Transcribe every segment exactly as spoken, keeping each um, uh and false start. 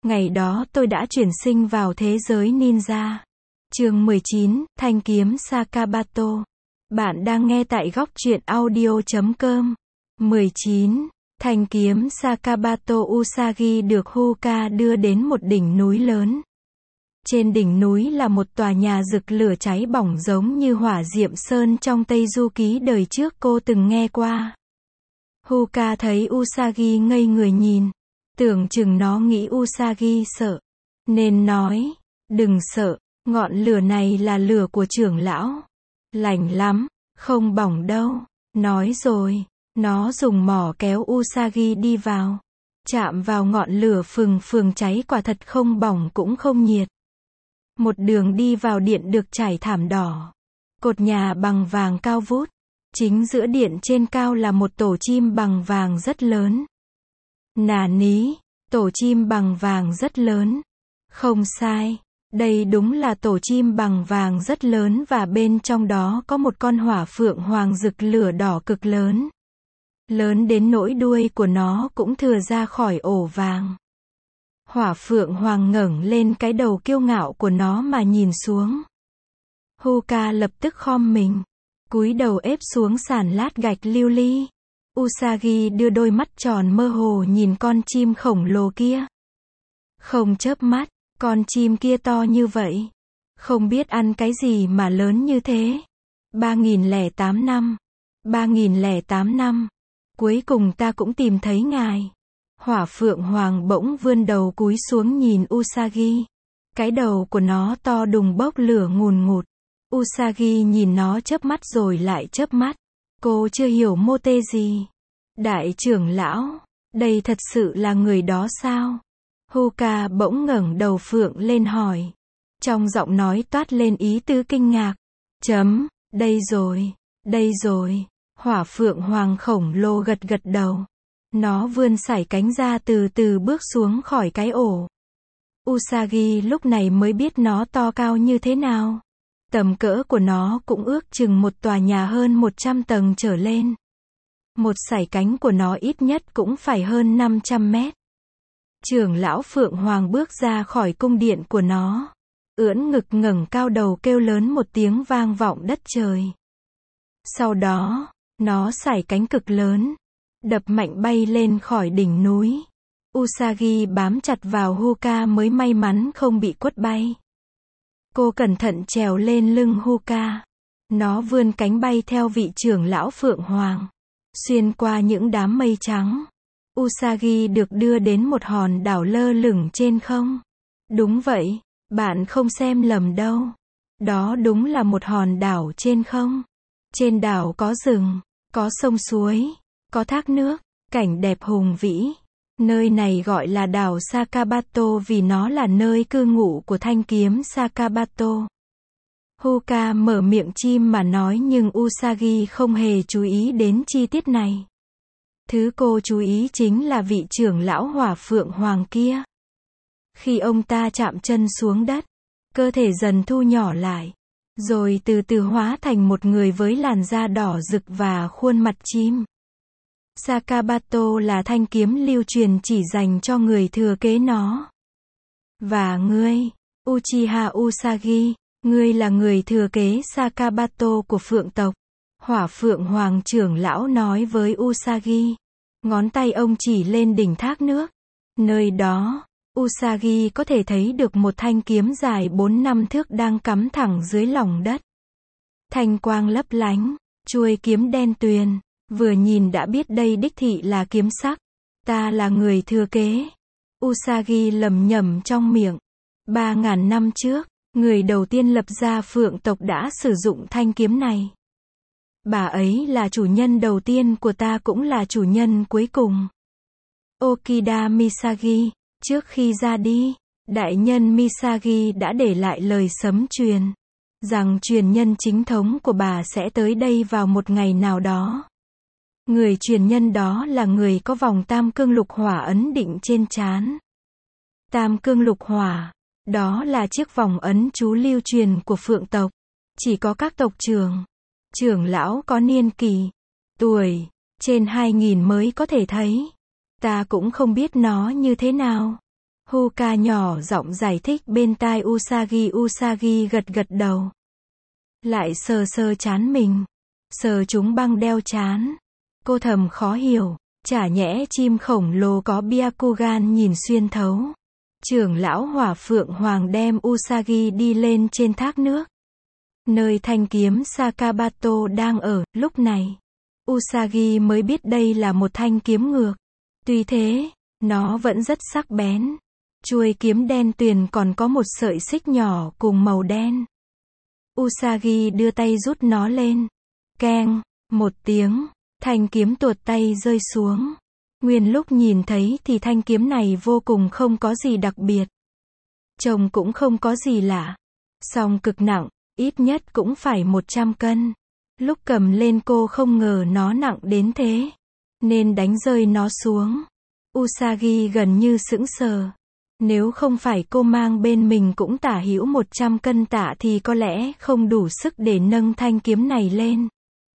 Ngày đó tôi đã chuyển sinh vào thế giới ninja. Chương mười chín, Thanh kiếm Sakabato. Bạn đang nghe tại góc truyện audio chấm com. mười chín. Thanh kiếm Sakabato Usagi được Hoka đưa đến một đỉnh núi lớn. Trên đỉnh núi là một tòa nhà rực lửa cháy bỏng giống như hỏa diệm sơn trong Tây Du Ký đời trước cô từng nghe qua. Hoka thấy Usagi ngây người nhìn. Tưởng chừng nó nghĩ Usagi sợ. Nên nói, đừng sợ, ngọn lửa này là lửa của trưởng lão. Lạnh lắm, không bỏng đâu. Nói rồi, nó dùng mỏ kéo Usagi đi vào. Chạm vào ngọn lửa phừng phừng cháy quả thật không bỏng cũng không nhiệt. Một đường đi vào điện được trải thảm đỏ. Cột nhà bằng vàng cao vút. Chính giữa điện trên cao là một tổ chim bằng vàng rất lớn. Nà ní, tổ chim bằng vàng rất lớn. Không sai, đây đúng là tổ chim bằng vàng rất lớn và bên trong đó có một con hỏa phượng hoàng rực lửa đỏ cực lớn. Lớn đến nỗi đuôi của nó cũng thừa ra khỏi ổ vàng. Hỏa phượng hoàng ngẩng lên cái đầu kiêu ngạo của nó mà nhìn xuống. Hoka lập tức khom mình, cúi đầu ép xuống sàn lát gạch lưu ly. Usagi đưa đôi mắt tròn mơ hồ nhìn con chim khổng lồ kia. Không chớp mắt, con chim kia to như vậy. Không biết ăn cái gì mà lớn như thế. ba nghìn lẻ tám năm. ba nghìn lẻ tám năm. Cuối cùng ta cũng tìm thấy ngài. Hỏa phượng hoàng bỗng vươn đầu cúi xuống nhìn Usagi. Cái đầu của nó to đùng bốc lửa ngùn ngụt. Usagi nhìn nó chớp mắt rồi lại chớp mắt. Cô chưa hiểu mô tê gì. Đại trưởng lão, đây thật sự là người đó sao? Hoka bỗng ngẩng đầu phượng lên hỏi. Trong giọng nói toát lên ý tứ kinh ngạc. Chấm, đây rồi, đây rồi. Hỏa phượng hoàng khổng lồ gật gật đầu. Nó vươn sải cánh ra từ từ bước xuống khỏi cái ổ. Usagi lúc này mới biết nó to cao như thế nào. Tầm cỡ của nó cũng ước chừng một tòa nhà hơn một trăm tầng trở lên. Một sải cánh của nó ít nhất cũng phải hơn năm trăm mét. Trưởng lão Phượng Hoàng bước ra khỏi cung điện của nó. Ưỡn ngực ngẩng cao đầu kêu lớn một tiếng vang vọng đất trời. Sau đó, nó sải cánh cực lớn. Đập mạnh bay lên khỏi đỉnh núi. Usagi bám chặt vào Hoka mới may mắn không bị quất bay. Cô cẩn thận trèo lên lưng Hoka. Nó vươn cánh bay theo vị trưởng lão Phượng Hoàng. Xuyên qua những đám mây trắng. Usagi được đưa đến một hòn đảo lơ lửng trên không. Đúng vậy, bạn không xem lầm đâu. Đó đúng là một hòn đảo trên không. Trên đảo có rừng, có sông suối, có thác nước, cảnh đẹp hùng vĩ. Nơi này gọi là đảo Sakabato vì nó là nơi cư ngụ của thanh kiếm Sakabato. Hoka mở miệng chim mà nói nhưng Usagi không hề chú ý đến chi tiết này. Thứ cô chú ý chính là vị trưởng lão hỏa phượng hoàng kia. Khi ông ta chạm chân xuống đất, cơ thể dần thu nhỏ lại, rồi từ từ hóa thành một người với làn da đỏ rực và khuôn mặt chim. Sakabato là thanh kiếm lưu truyền chỉ dành cho người thừa kế nó. Và ngươi, Uchiha Usagi, ngươi là người thừa kế Sakabato của phượng tộc. Hỏa phượng hoàng trưởng lão nói với Usagi. Ngón tay ông chỉ lên đỉnh thác nước. Nơi đó, Usagi có thể thấy được một thanh kiếm dài bốn năm thước đang cắm thẳng dưới lòng đất. Thanh quang lấp lánh, chuôi kiếm đen tuyền. Vừa nhìn đã biết đây đích thị là kiếm sắc. Ta là người thừa kế. Usagi lẩm nhẩm trong miệng. Ba ngàn năm trước, người đầu tiên lập ra phượng tộc đã sử dụng thanh kiếm này. Bà ấy là chủ nhân đầu tiên của ta cũng là chủ nhân cuối cùng. Okida Misagi, trước khi ra đi, đại nhân Misagi đã để lại lời sấm truyền. Rằng truyền nhân chính thống của bà sẽ tới đây vào một ngày nào đó. Người truyền nhân đó là người có vòng tam cương lục hỏa ấn định trên trán. Tam cương lục hỏa, đó là chiếc vòng ấn chú lưu truyền của phượng tộc. Chỉ có các tộc trưởng, trưởng lão có niên kỳ, tuổi, trên hai nghìn mới có thể thấy. Ta cũng không biết nó như thế nào. Huka nhỏ giọng giải thích bên tai Usagi. Usagi gật gật đầu. Lại sờ sờ trán mình. Sờ chúng băng đeo trán. Cô thầm khó hiểu. Chả nhẽ chim khổng lồ có Byakugan nhìn xuyên thấu. Trưởng lão Hỏa Phượng Hoàng đem Usagi đi lên trên thác nước. Nơi thanh kiếm Sakabato đang ở, lúc này. Usagi mới biết đây là một thanh kiếm ngược. Tuy thế, nó vẫn rất sắc bén. Chuôi kiếm đen tuyền còn có một sợi xích nhỏ cùng màu đen. Usagi đưa tay rút nó lên. Keng, một tiếng, thanh kiếm tuột tay rơi xuống. Nguyên lúc nhìn thấy thì thanh kiếm này vô cùng không có gì đặc biệt. Trông cũng không có gì lạ. Song cực nặng, ít nhất cũng phải một trăm cân. Lúc cầm lên cô không ngờ nó nặng đến thế. Nên đánh rơi nó xuống. Usagi gần như sững sờ. Nếu không phải cô mang bên mình cũng tả hữu một trăm cân tạ thì có lẽ không đủ sức để nâng thanh kiếm này lên.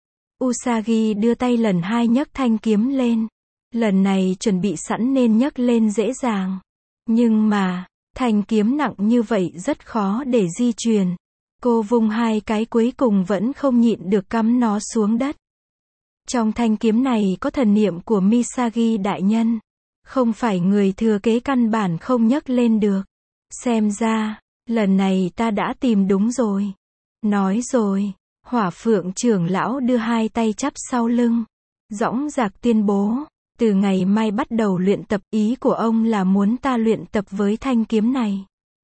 Usagi đưa tay lần hai nhấc thanh kiếm lên. Lần này chuẩn bị sẵn nên nhấc lên dễ dàng. Nhưng mà, thanh kiếm nặng như vậy rất khó để di chuyển. Cô vung hai cái cuối cùng vẫn không nhịn được cắm nó xuống đất. Trong thanh kiếm này có thần niệm của Misagi đại nhân. Không phải người thừa kế căn bản không nhấc lên được. Xem ra, lần này ta đã tìm đúng rồi. Nói rồi, Hỏa Phượng trưởng lão đưa hai tay chắp sau lưng. Dõng dạc tuyên bố, từ ngày mai bắt đầu luyện tập, ý của ông là muốn ta luyện tập với thanh kiếm này.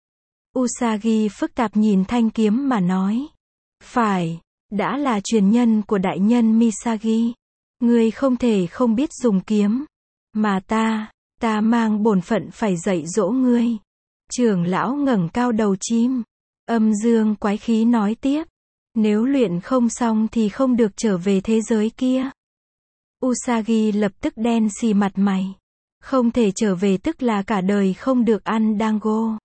Usagi phức tạp nhìn thanh kiếm mà nói. Phải, đã là truyền nhân của đại nhân Misagi. Ngươi không thể không biết dùng kiếm. Mà ta, ta mang bổn phận phải dạy dỗ ngươi. Trưởng lão ngẩng cao đầu chim. Âm dương quái khí nói tiếp. Nếu luyện không xong thì không được trở về thế giới kia. Usagi lập tức đen xì mặt mày. Không thể trở về tức là cả đời không được ăn dango.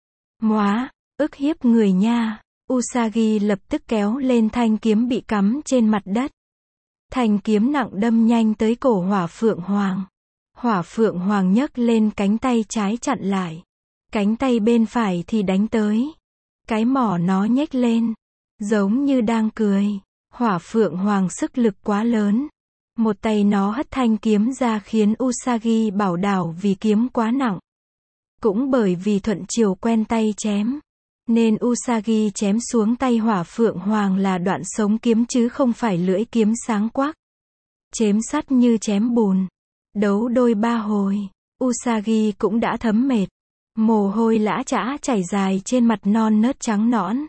Móa, ức hiếp người nha. Usagi lập tức kéo lên thanh kiếm bị cắm trên mặt đất. Thanh kiếm nặng đâm nhanh tới cổ Hỏa Phượng Hoàng. Hỏa Phượng Hoàng nhấc lên cánh tay trái chặn lại. Cánh tay bên phải thì đánh tới. Cái mỏ nó nhếch lên. Giống như đang cười. Hỏa Phượng Hoàng sức lực quá lớn. Một tay nó hất thanh kiếm ra khiến Usagi bảo đảo vì kiếm quá nặng. Cũng bởi vì thuận chiều quen tay chém. Nên Usagi chém xuống tay Hỏa Phượng Hoàng là đoạn sống kiếm chứ không phải lưỡi kiếm sáng quắc. Chém sắt như chém bùn. Đấu đôi ba hồi. Usagi cũng đã thấm mệt. Mồ hôi lã chã chảy dài trên mặt non nớt trắng nõn.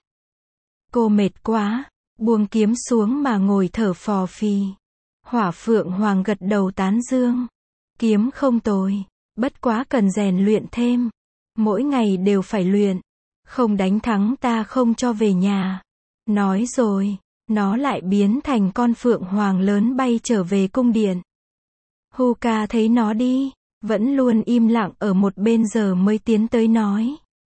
Cô mệt quá. Buông kiếm xuống mà ngồi thở phò phì. Hỏa Phượng Hoàng gật đầu tán dương. Kiếm không tồi. Bất quá cần rèn luyện thêm. Mỗi ngày đều phải luyện. Không đánh thắng ta không cho về nhà. Nói rồi, nó lại biến thành con phượng hoàng lớn bay trở về cung điện. Huka thấy nó đi, vẫn luôn im lặng ở một bên giờ mới tiến tới nói.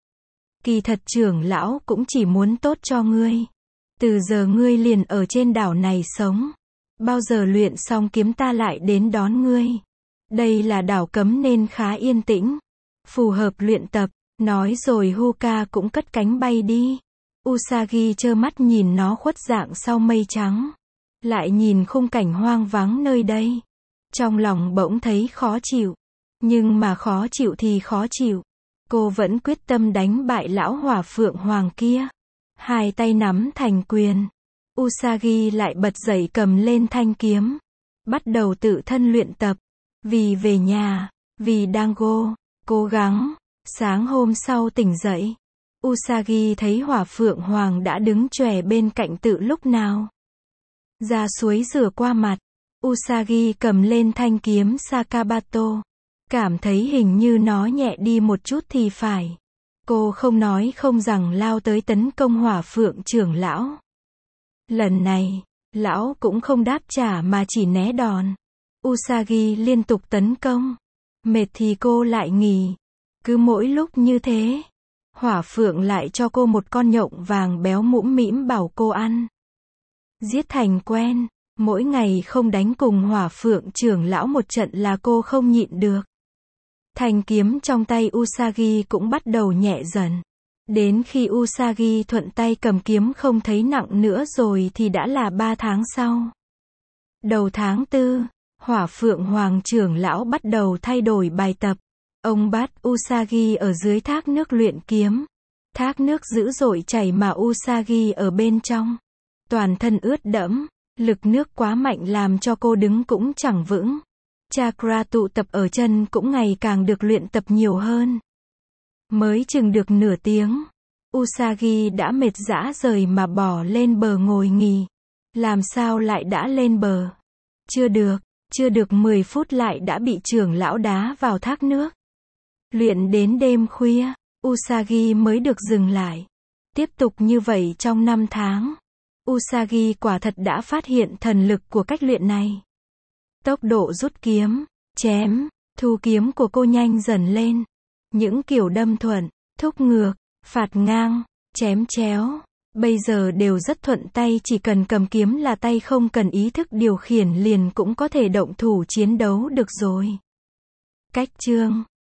Kỳ thật trưởng lão cũng chỉ muốn tốt cho ngươi. Từ giờ ngươi liền ở trên đảo này sống. Bao giờ luyện xong kiếm ta lại đến đón ngươi. Đây là đảo cấm nên khá yên tĩnh. Phù hợp luyện tập. Nói rồi Huka cũng cất cánh bay đi. Usagi trơ mắt nhìn nó khuất dạng sau mây trắng. Lại nhìn khung cảnh hoang vắng nơi đây. Trong lòng bỗng thấy khó chịu. Nhưng mà khó chịu thì khó chịu. Cô vẫn quyết tâm đánh bại lão Hỏa Phượng Hoàng kia. Hai tay nắm thành quyền. Usagi lại bật dậy cầm lên thanh kiếm. Bắt đầu tự thân luyện tập. Vì về nhà. Vì dango. Cố gắng. Sáng hôm sau tỉnh dậy. Usagi thấy Hỏa Phượng Hoàng đã đứng chòe bên cạnh tự lúc nào. Ra suối rửa qua mặt. Usagi cầm lên thanh kiếm Sakabato. Cảm thấy hình như nó nhẹ đi một chút thì phải. Cô không nói không rằng lao tới tấn công Hỏa Phượng trưởng lão. Lần này, lão cũng không đáp trả mà chỉ né đòn. Usagi liên tục tấn công. Mệt thì cô lại nghỉ. Cứ mỗi lúc như thế, Hỏa Phượng lại cho cô một con nhộng vàng béo mũm mĩm bảo cô ăn. Giết thành quen, mỗi ngày không đánh cùng Hỏa Phượng trưởng lão một trận là cô không nhịn được. Thanh kiếm trong tay Usagi cũng bắt đầu nhẹ dần. Đến khi Usagi thuận tay cầm kiếm không thấy nặng nữa rồi thì đã là ba tháng sau. Đầu tháng tư, Hỏa Phượng Hoàng trưởng lão bắt đầu thay đổi bài tập. Ông bắt Usagi ở dưới thác nước luyện kiếm. Thác nước dữ dội chảy mà Usagi ở bên trong. Toàn thân ướt đẫm, lực nước quá mạnh làm cho cô đứng cũng chẳng vững. Chakra tụ tập ở chân cũng ngày càng được luyện tập nhiều hơn. Mới chừng được nửa tiếng, Usagi đã mệt rã rời mà bỏ lên bờ ngồi nghỉ. Làm sao lại đã lên bờ? Chưa được, chưa được mười phút lại đã bị trưởng lão đá vào thác nước. Luyện đến đêm khuya, Usagi mới được dừng lại. Tiếp tục như vậy trong năm tháng. Usagi quả thật đã phát hiện thần lực của cách luyện này. Tốc độ rút kiếm, chém, thu kiếm của cô nhanh dần lên. Những kiểu đâm thuận, thúc ngược, phạt ngang, chém chéo, bây giờ đều rất thuận tay, chỉ cần cầm kiếm là tay không cần ý thức điều khiển liền cũng có thể động thủ chiến đấu được rồi. Cách chương